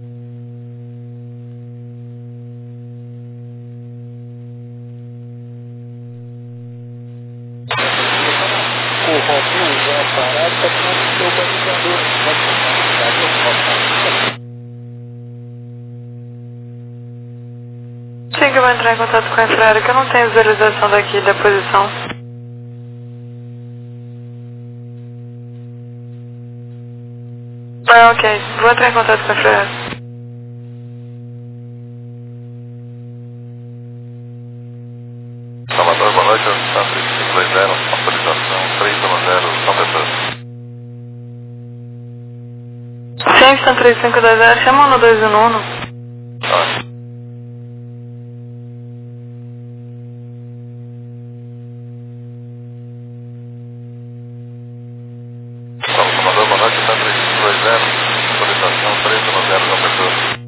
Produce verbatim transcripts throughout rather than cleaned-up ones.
O Robinho já parado para o seu balizador. Sim, que eu vou entrar em contato com a Infraero, que eu não tenho visualização daqui da posição. Ah, ok. Vou entrar em contato com a Infraero. Salvador, boa noite, está três cinco dois zero, autorização três zero zero, São Pedro. Sim, estão três cinco dois zero, chama no dois um um. Ah. Salvador, boa noite, está três cinco dois zero, autorização três zero zero, São Pedro.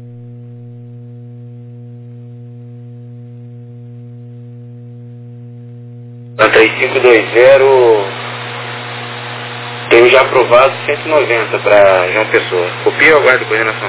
Na três cinco dois zero, tenho já aprovado cento e noventa para João Pessoa. Copia ou aguardo coordenação?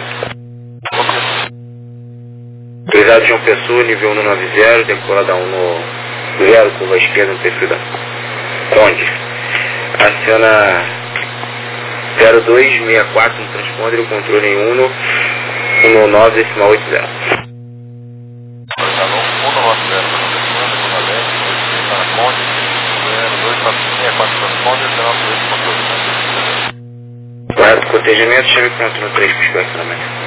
Autorizado João Pessoa, nível um nove zero, decolada um no zero, curva esquerda no perfil da Conde. Aciona zero dois seis quatro no transponder, o controle em um um nove decimal oito zero. Autorizado um nove zero, segunda lente, está na Conde, zero dois seis quatro transponder, zero dois controle. Guarda protegimento, chave pronto no três para estacionamento.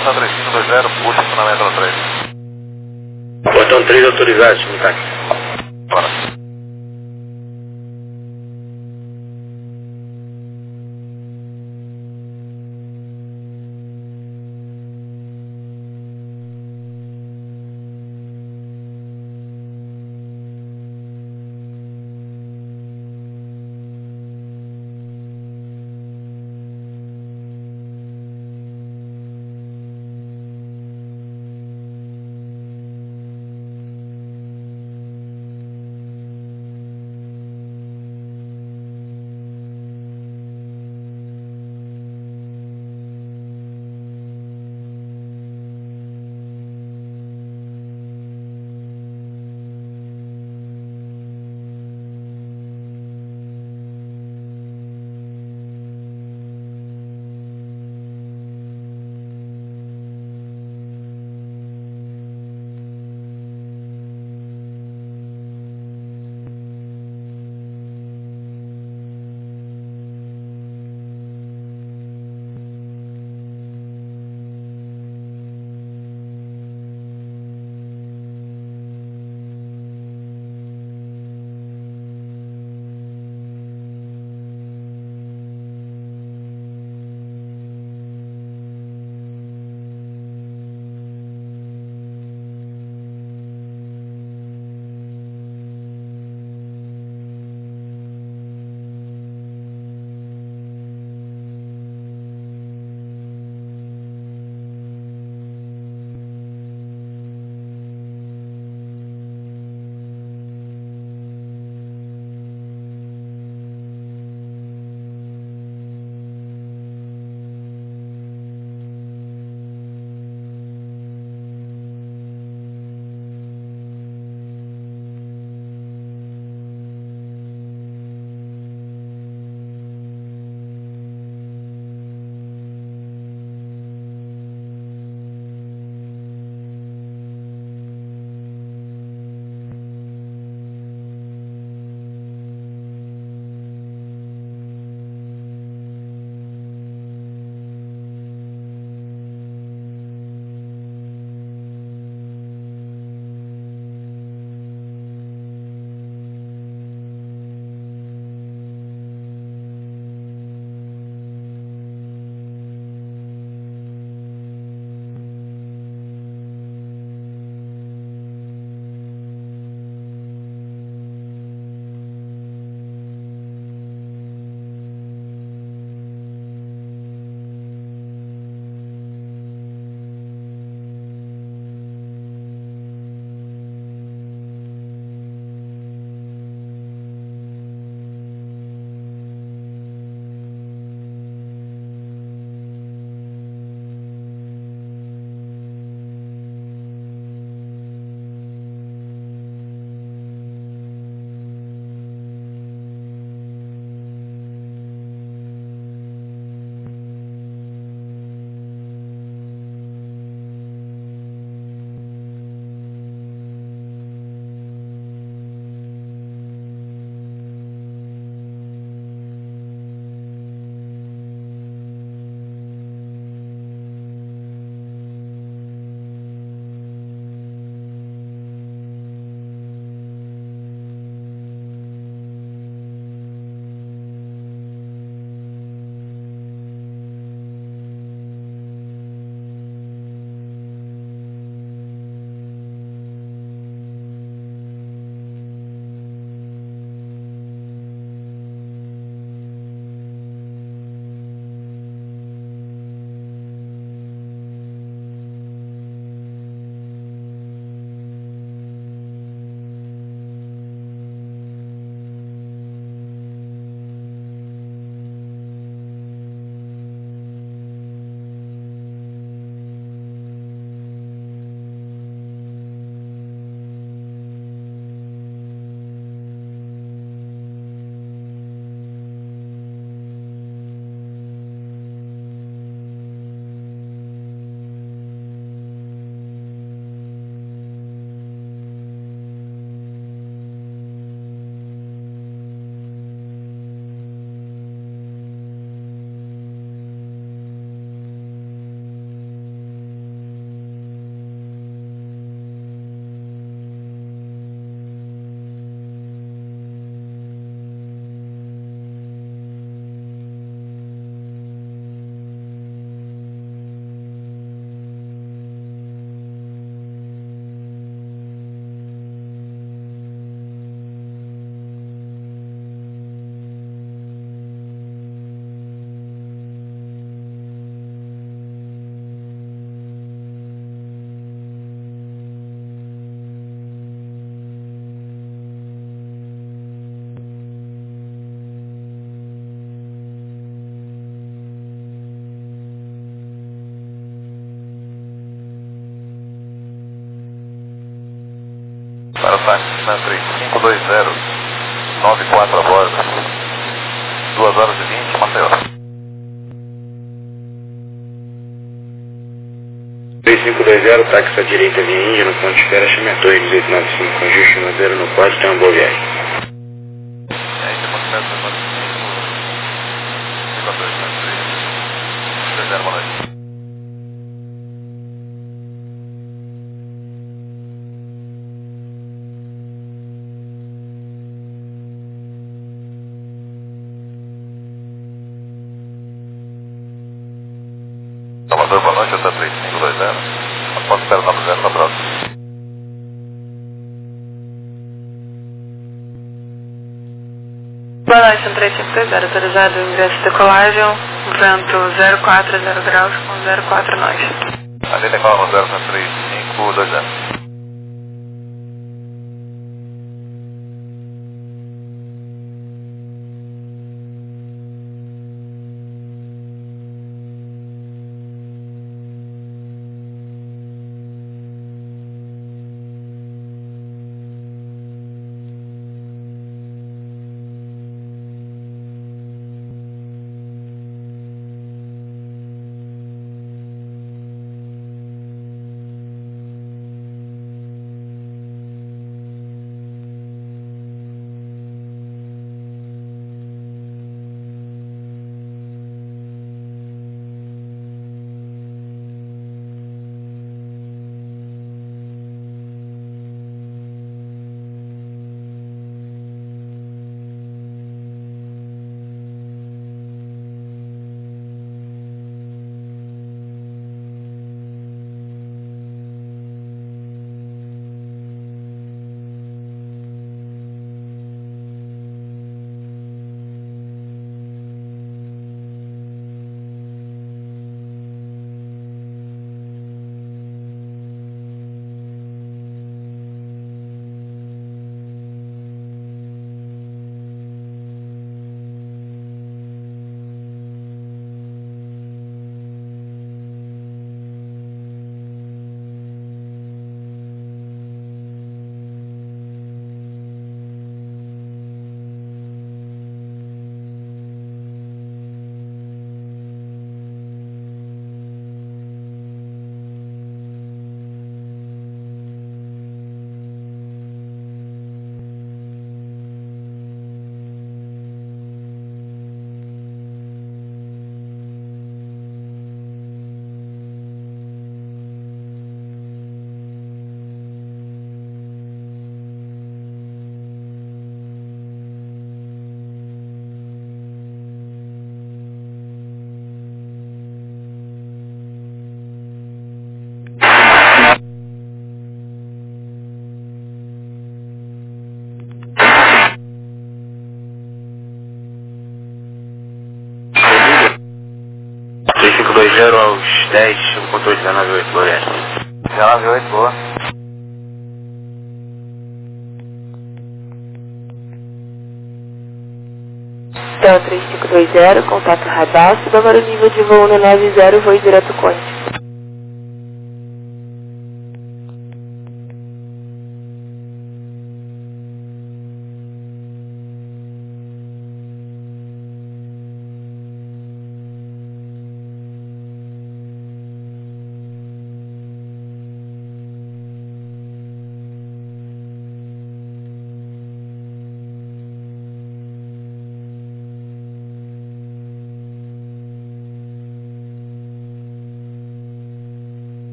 São três cinco dois zero, puxa na metro três. Portão três autorizado, no táxi. Bora. Cessna três cinco dois zero, nove quatro a bordo, duas horas e vinte, Maceió. três cinco dois zero, táxi à direita via Índia, no ponto de espera, chame a torre dezoito noventa e cinco, ajuste no zero no quatro, tenha uma boa viagem. E aí, depois de dezoito noventa e cinco, cinco a dois, três, dois zero, boa noite. Salvador, boa noite, hotel três cinco dois zero, após zero nove zero, na próxima. Boa noite, um três cinco dois zero, autorizado o ingresso de decolagem, vento zero quatro zero graus com zero quatro nós. Ali decola no zero três cinco dois zero. três cinco dois zero aos dez, o controle dezenove oito, boa viagem. dezenove oito, boa. Hotel três cinco dois zero, contato radar, suba para o nível de voo no nove zero, voo direto Conte.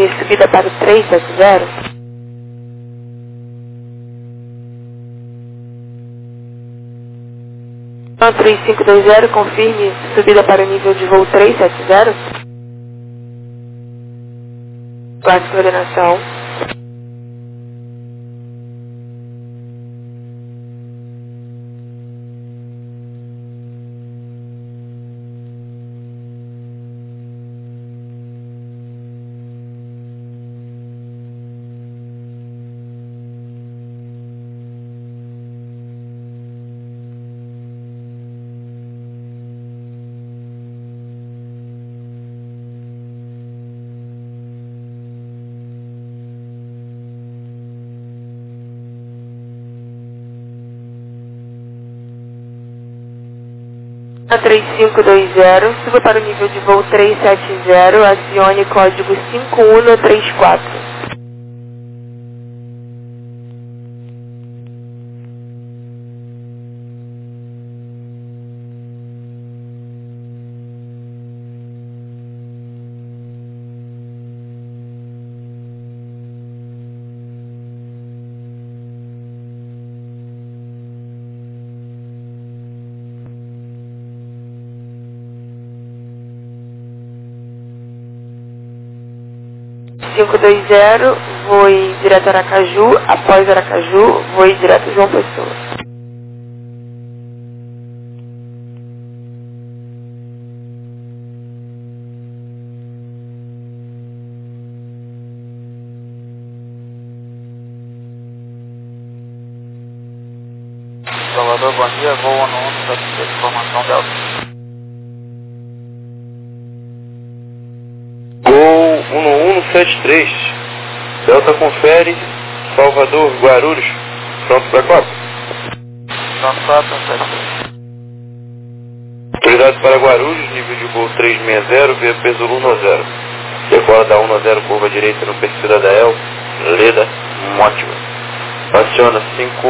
confirme subida para o três sete zero. três cinco dois zero, confirme subida para o nível de voo três sete zero. Guarde coordenação. três cinco dois zero, suba para o nível de voo três sete zero, acione código cinco um três quatro. cinco dois zero, voe direto a Aracaju, após Aracaju, voe direto a João Pessoa. Salvador, bom dia, voo no um sete três, informação Delta. Gol um um sete três, Delta confere, Salvador, Guarulhos, pronto para quatro. Pronto, quatro, um sete três. Autoridade para Guarulhos, nível de voo três seis zero, via peso um zero. Decola da um zero, curva direita no perfil da Dael, Leda, Mótima. Aciona cinco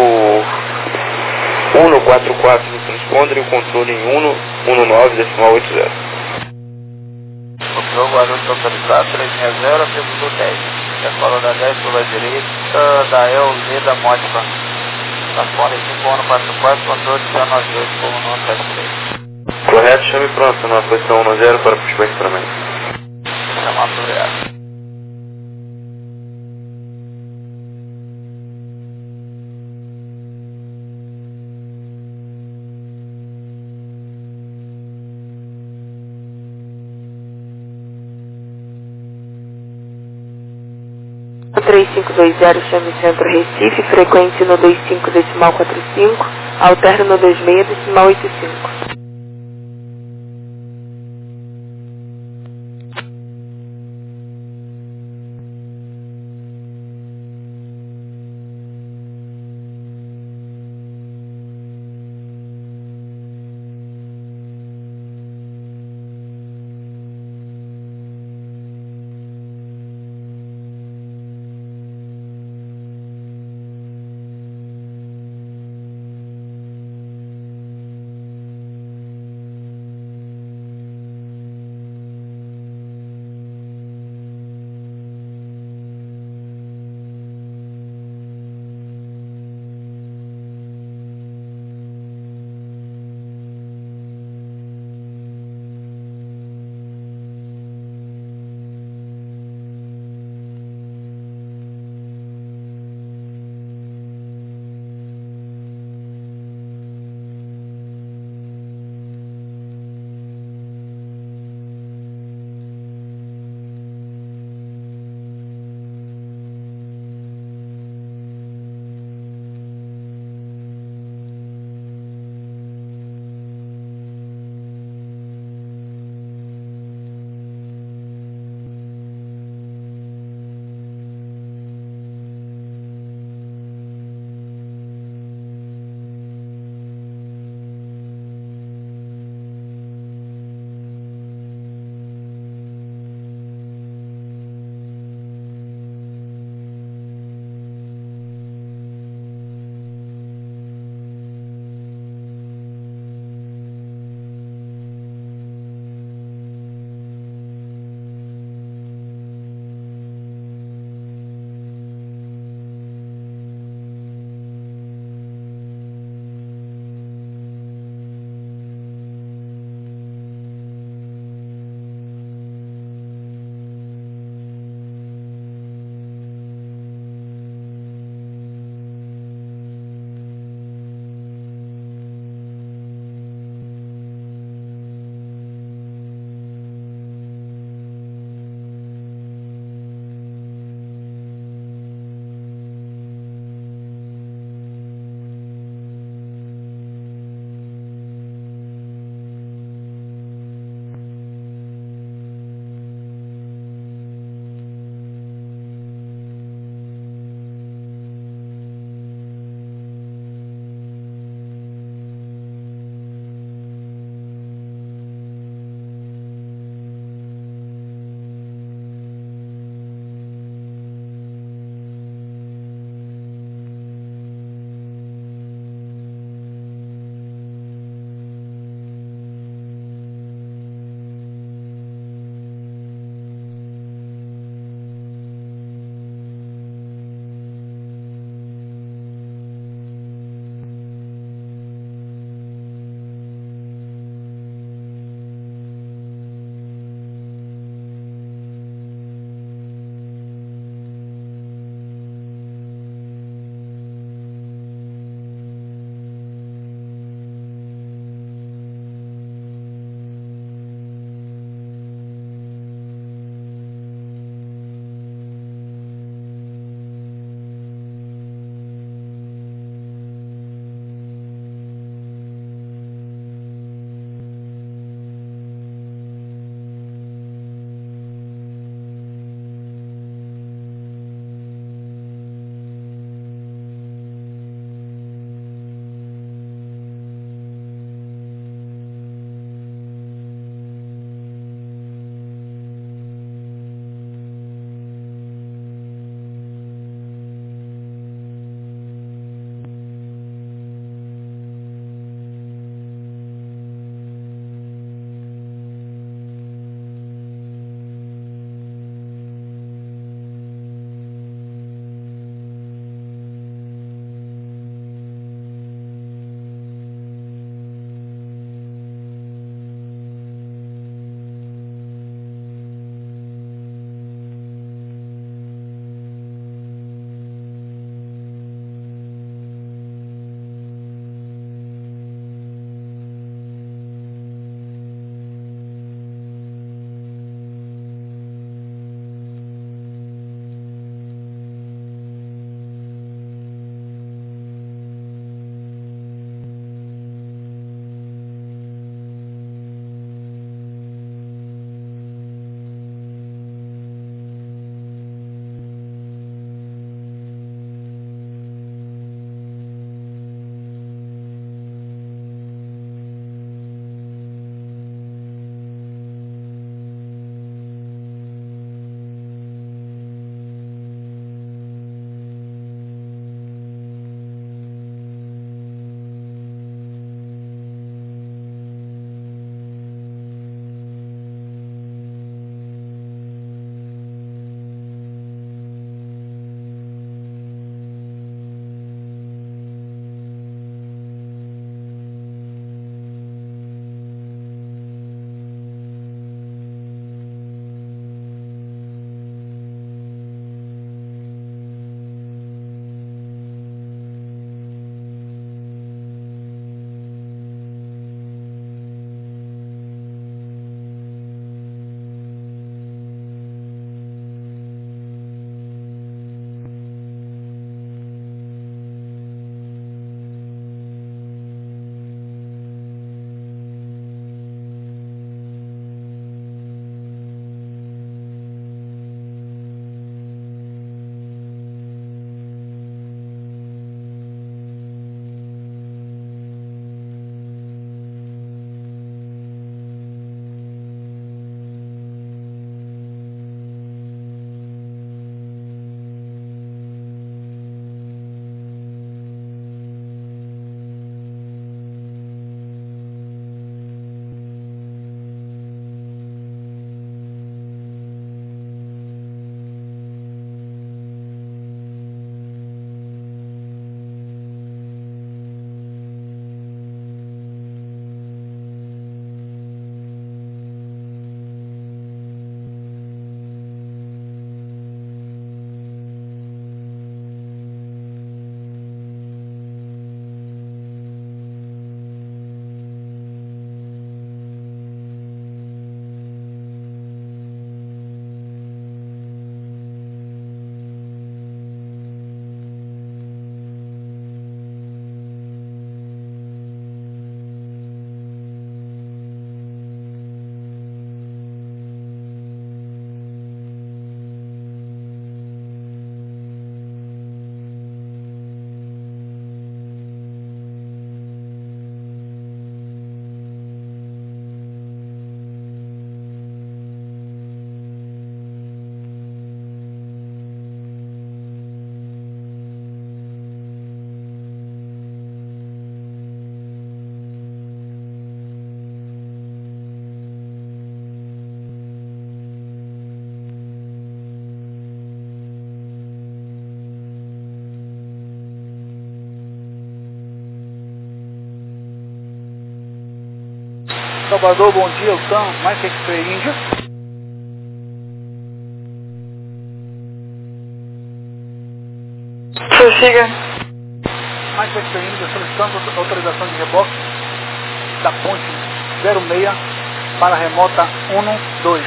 um quatro quatro no transponder e o controle em um um nove decimal oito zero. Control Guarulhos autorizado, três seis zero, peso dez. Decola da dez, curva direita, Dael, Leda, Mótima. Transponder cinco um quatro quatro, controle dezenove oito, voo no um sete três. Correto, chame pronto na posição um zero para puxar equipamento. Chamado obrigado. três cinco dois zero, chame Centro Recife, frequente no dois cinco decimal quatro cinco, alterno no dois seis decimal oito cinco. Salvador, bom dia, Altan, Mike X-Ray Índia. Prossiga. Mike X-Ray Índia solicitando autorização de reboque da ponte zero seis para a remota um dois.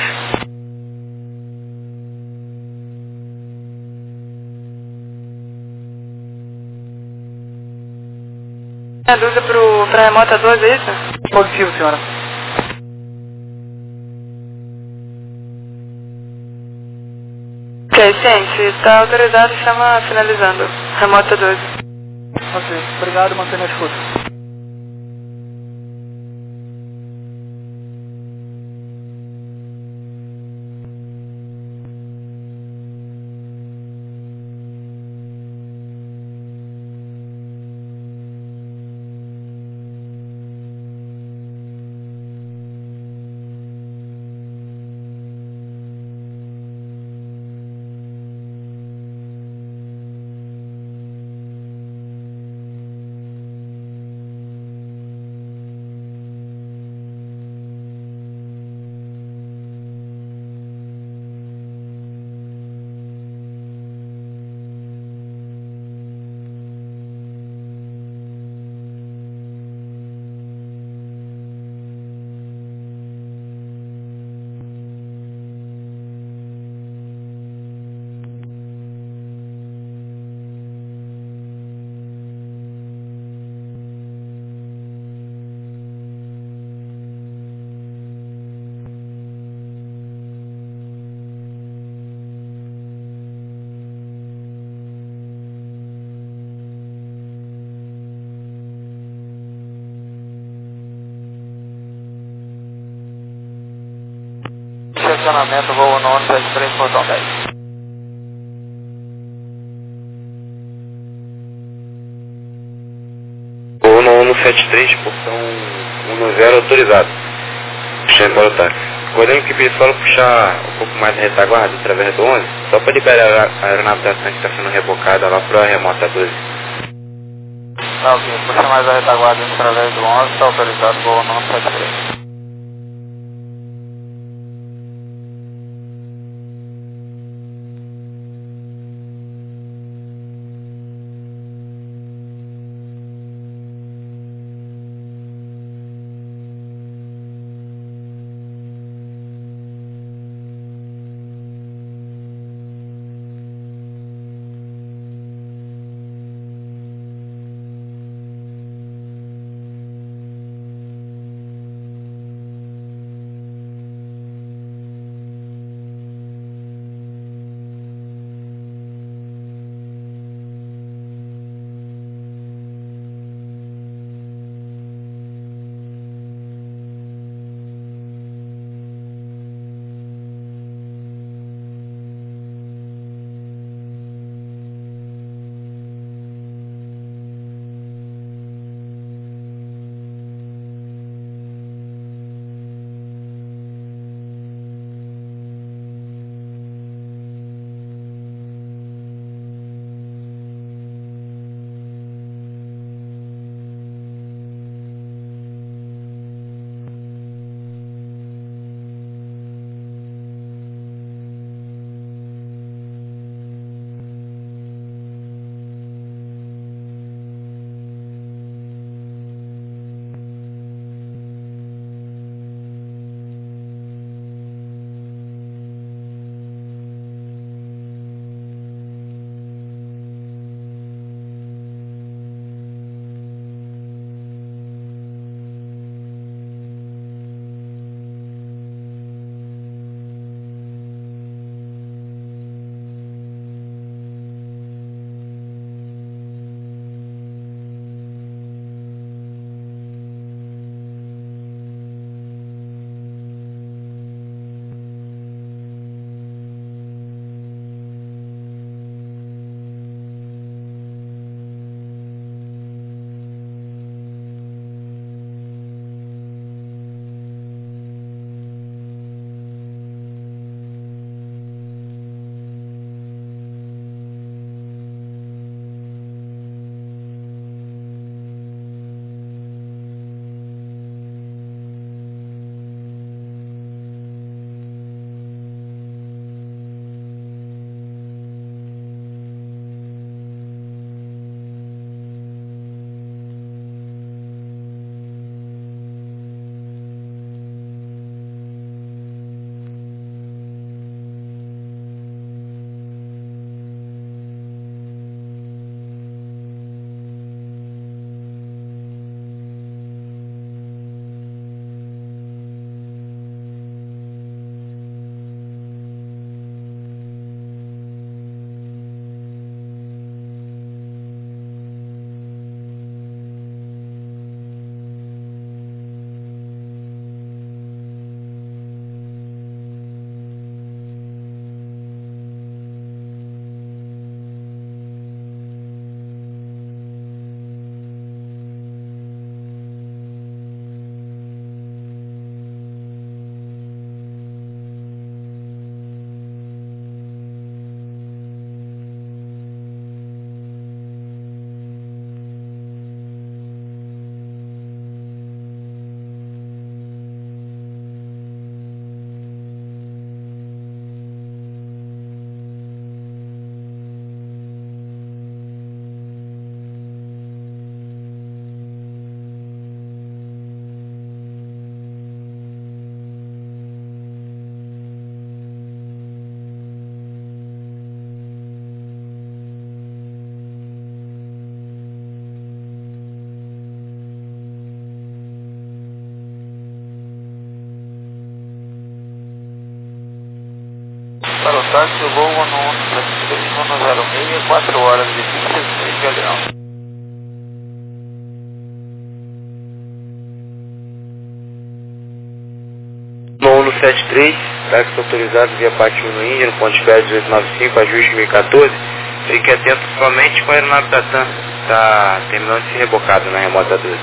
A dúvida para a remota doze, é isso? Positivo, senhora. Ok, ciente. Está autorizado, chama finalizando. Remota doze. Ok, obrigado, mantenha a escuta. Estacionamento, voo nono, sete três, portão dez. Voo no um sete três, portão um zero autorizado. Puxando para o táxi. Podemos que pedir só puxar um pouco mais de retaguarda através do onze, só para liberar a aeronave da Santa que está sendo rebocada lá para a remota doze. Tá ok, puxa mais a retaguarda através do onze, está autorizado, voo nono, sete três. táxi Gol um um sete três um zero seis, quatro horas e vinte e seis de avião. um um sete três, táxi autorizado via Pátio no Índia, no ponto de espera dezoito noventa e cinco, ajuste dois mil e quatorze. Fique atento somente com a aeronave da TAM, está terminando de ser rebocado na remota doze.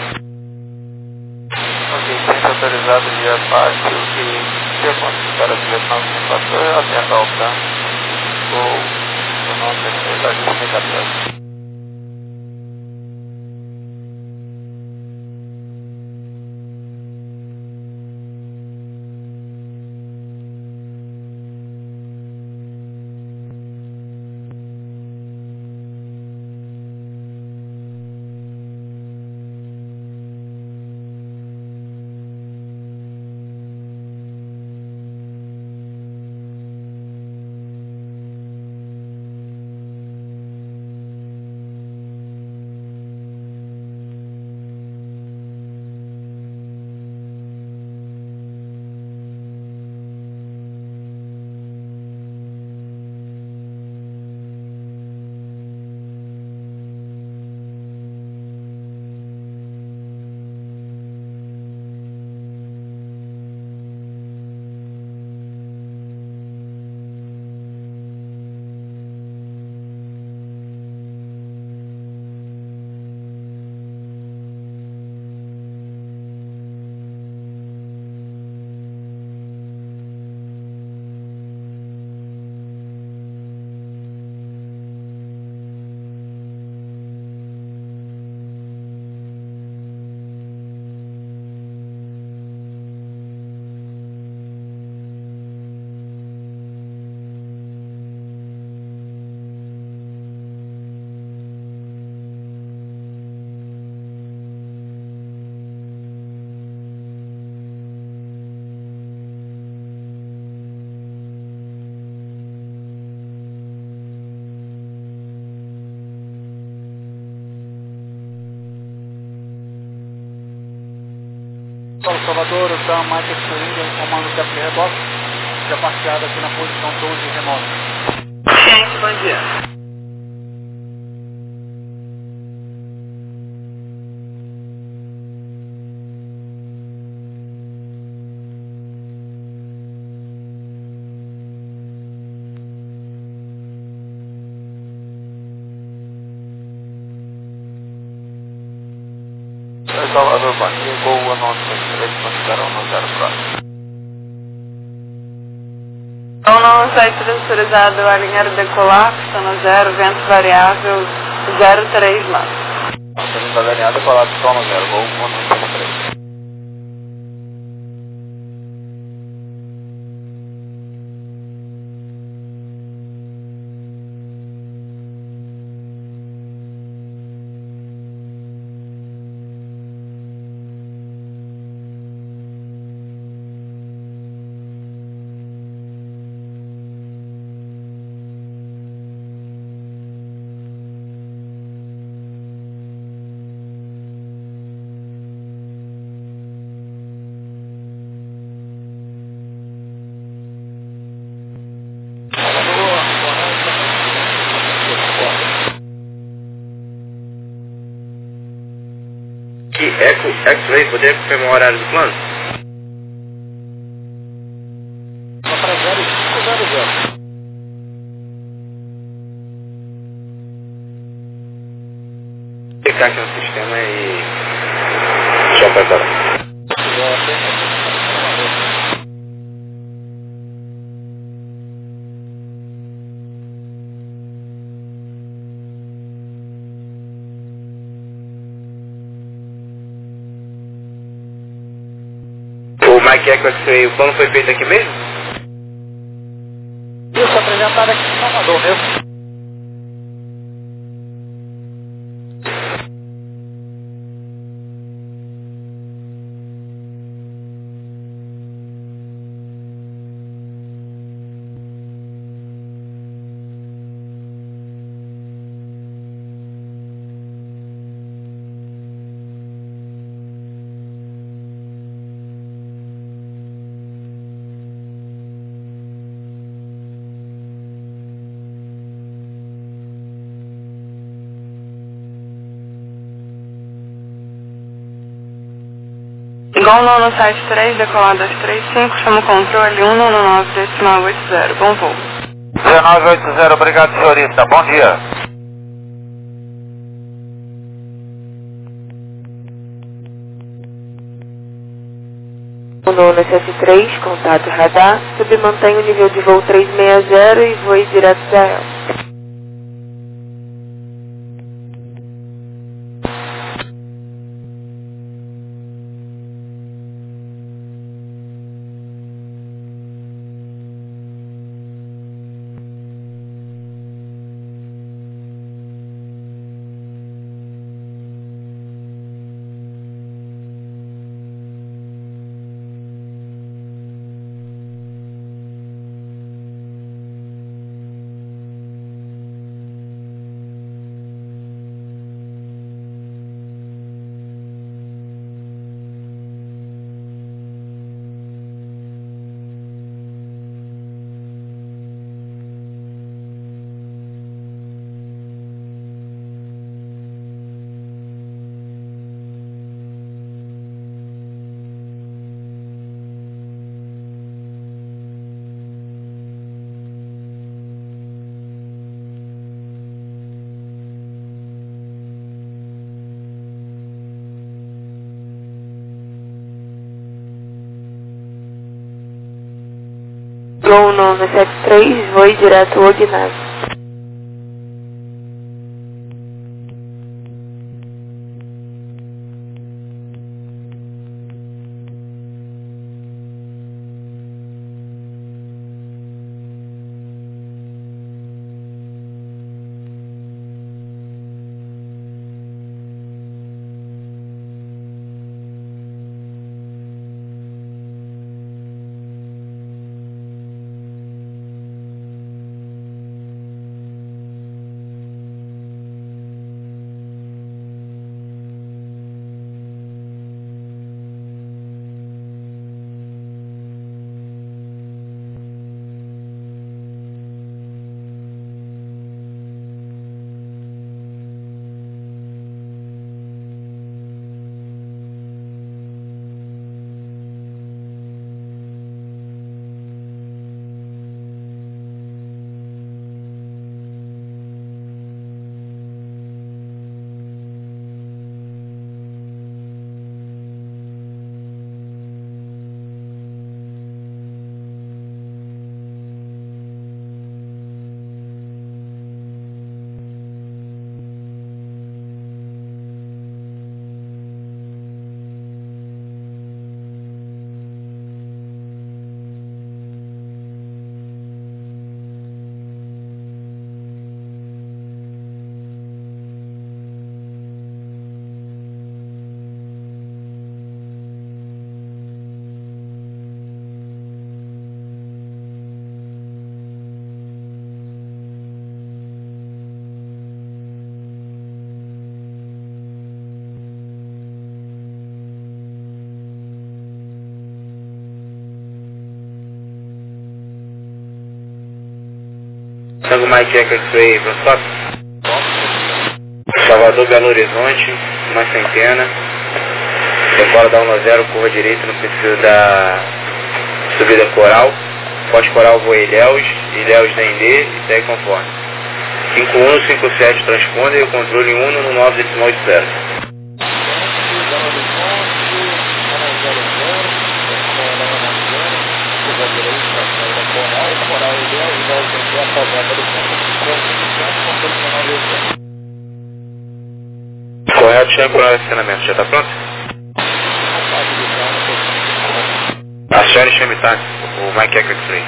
Ok, ciência autorizado via Pátio e via ponto de espera dezoito noventa e cinco, atento ao TAM, Gol um um sete três, ajuste dois mil e quatorze. Paulo Salvador, o TAM Mike X-Wing, comando Capri Reboque, já parqueado aqui na posição doze remota. Gente, bom dia. Salvador, bom dia, Gol um um sete três, consideraram no zero próximo. um um sete três autorizado, alinhar decolar, pistão zero, vento variável, zero três máximo. Autorizado alinhado, decolar, pistão zero, Gol um um sete três. Que Eco X-Ray, poderia confirmar o horário do plano? Só para zero cinco zero zero. Ficar aqui no sistema e já vai para lá. O Mike Eco X-Ray, o plano foi feito aqui mesmo? Isso, apresentado aqui em Salvador mesmo. Gol nono sete três, decolado às três cinco, chama o controle um nove nove, decimal oito zero, bom voo. dezenove oito zero, obrigado, senhorita, bom dia. nono sete três, contato radar, submantém o nível de voo trezentos e sessenta e voe direto da E L. Gol nono sete três, voe direto ao ginásio. Tango Mike Echo X-Ray, Vostok. Salvador, Belo Horizonte, uma centena. Decola da um zero, curva direita no perfil da subida Coral. Pós-Coral voa Ilhéus, Ilhéus da Indê e segue conforme. cinco um cinco sete transponder e o controle um no nove decimal oito zero. Correto, chega para o acionamento. Já está pronto? Acione e chame táxi, o Mike Echo X-Ray.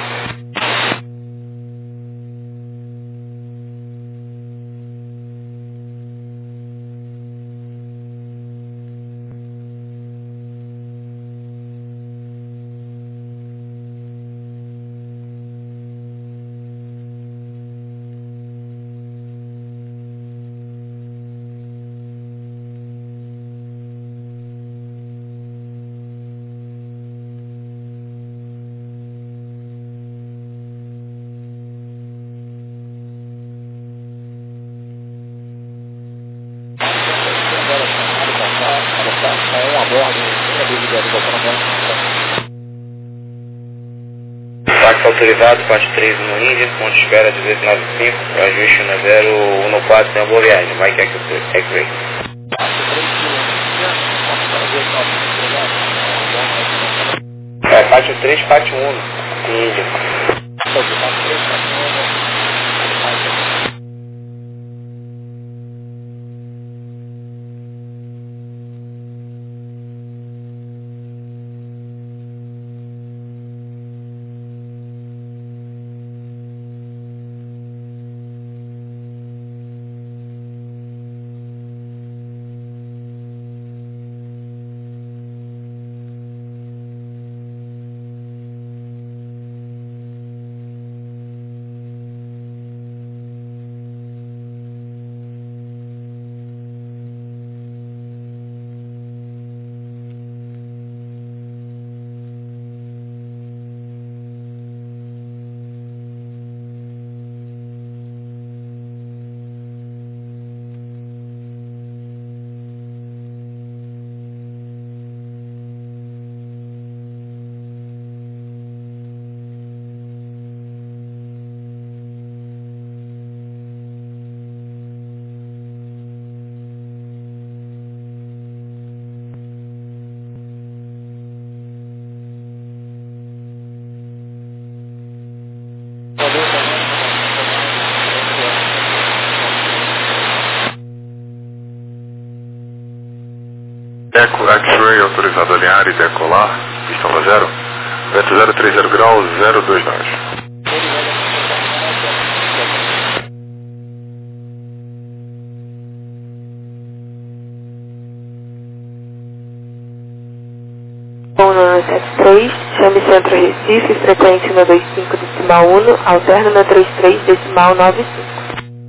Táxi autorizado, parte três no Índia, ponto de espera dezoito noventa e cinco, ajuste na zero um quatro, tenha boa viagem, Mike X-Ray. É, parte três, parte um, Índia. Eco X-Ray autorizado a alinhar e decolar, pistão da zero, vento zero três zero graus, zero dois nove. um nove sete três, chame Centro Recife, frequência no vinte e cinco decimal um, alterno no trinta e três decimal noventa e cinco.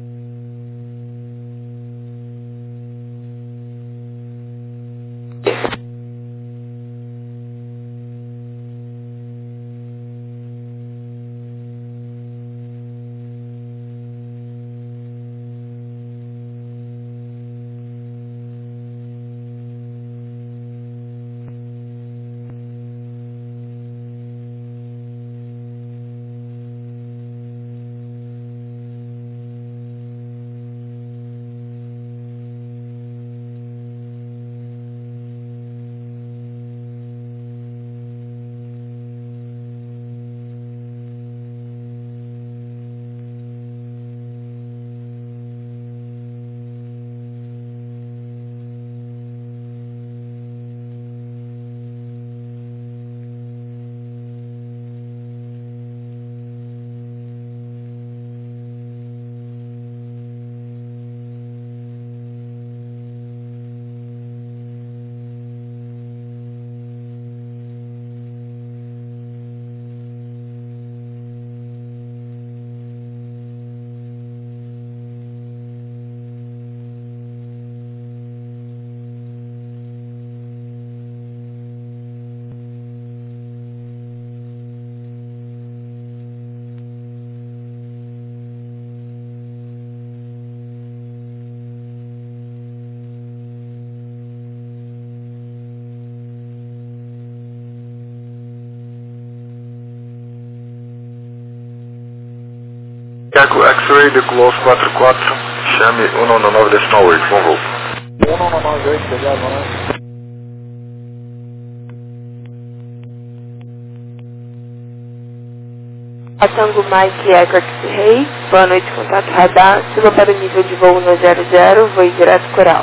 Eco X-Ray decolou quatro quatro, chame um nove nove decimal oito, bom voo. um nove nove oito, obrigado, boa noite. A Tango Mike Eco X-Ray, boa noite, contato radar, suba para o nível de voo no zero zero, voo direto Coral.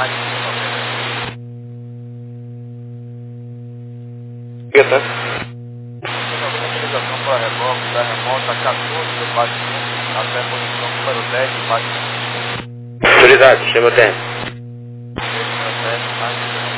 mais de cento e noventa. Diga, tá? Tem alguma autorização para reboque da remota quatorze do Pátio um até a posição número dez do Pátio um. Autorizado, chama o terra. Número dez, mais de cento.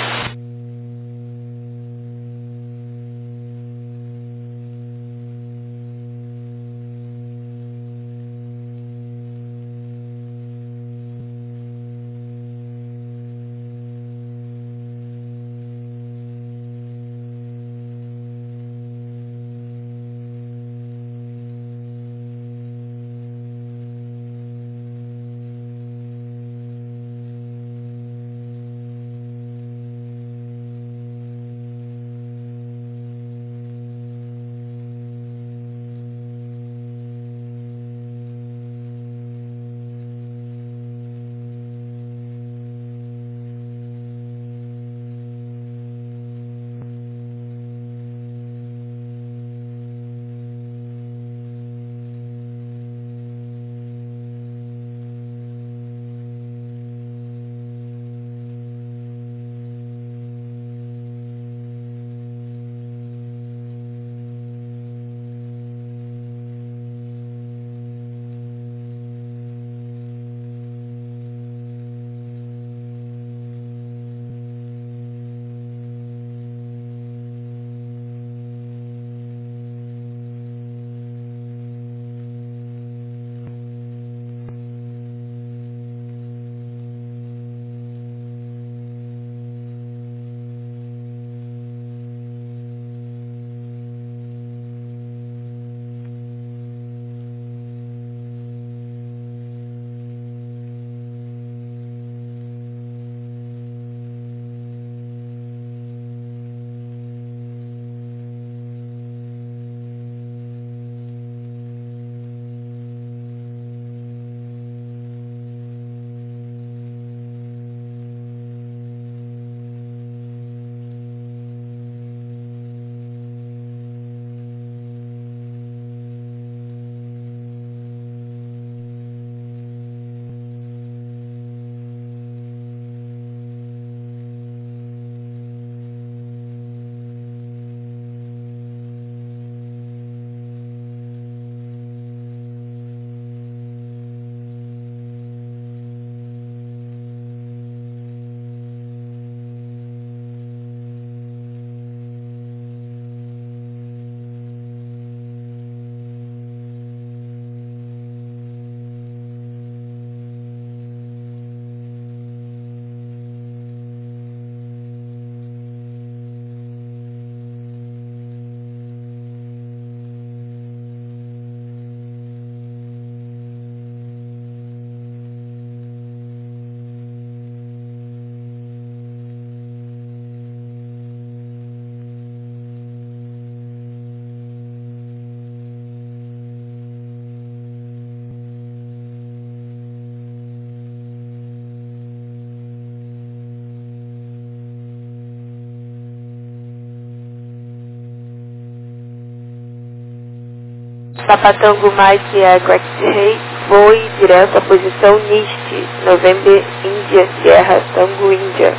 Papatango Mike Aircraft Rei, voe direto à posição N I S T, November India Sierra Tango India.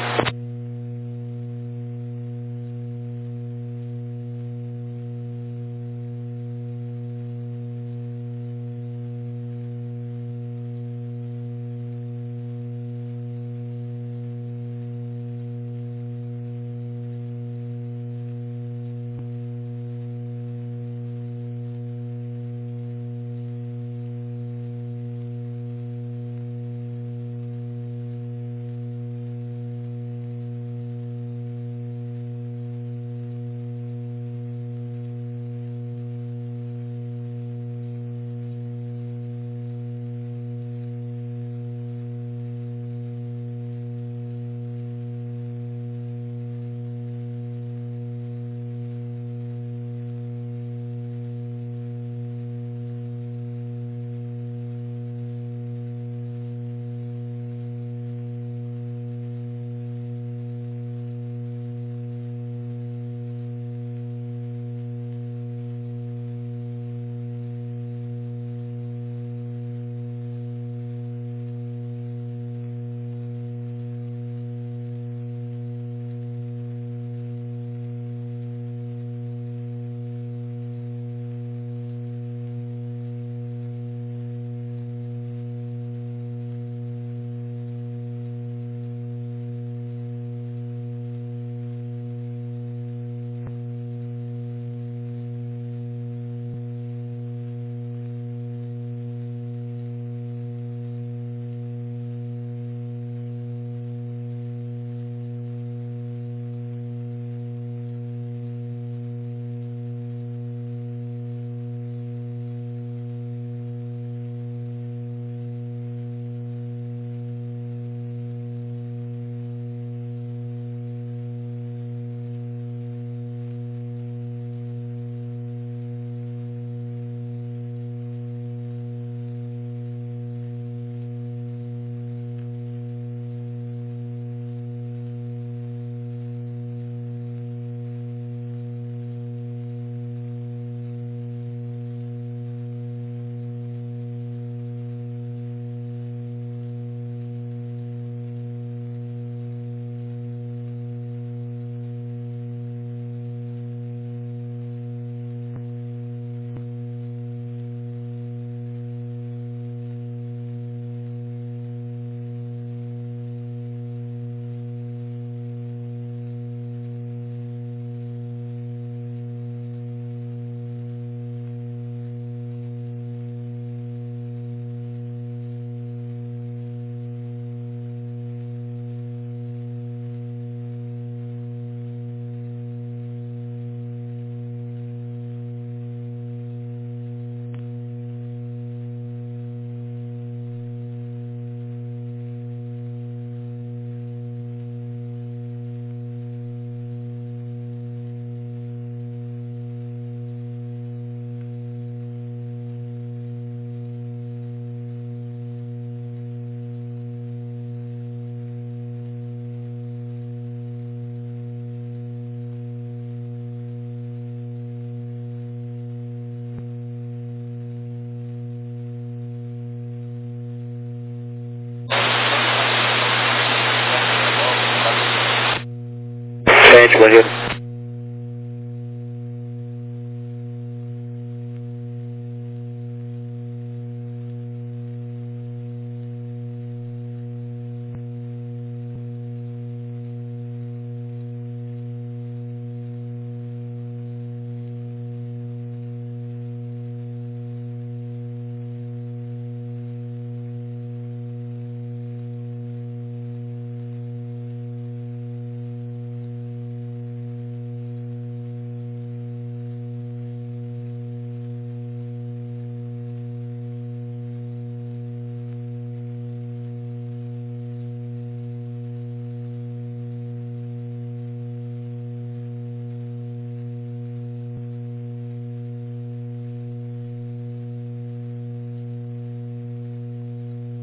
Tenente, bom dia.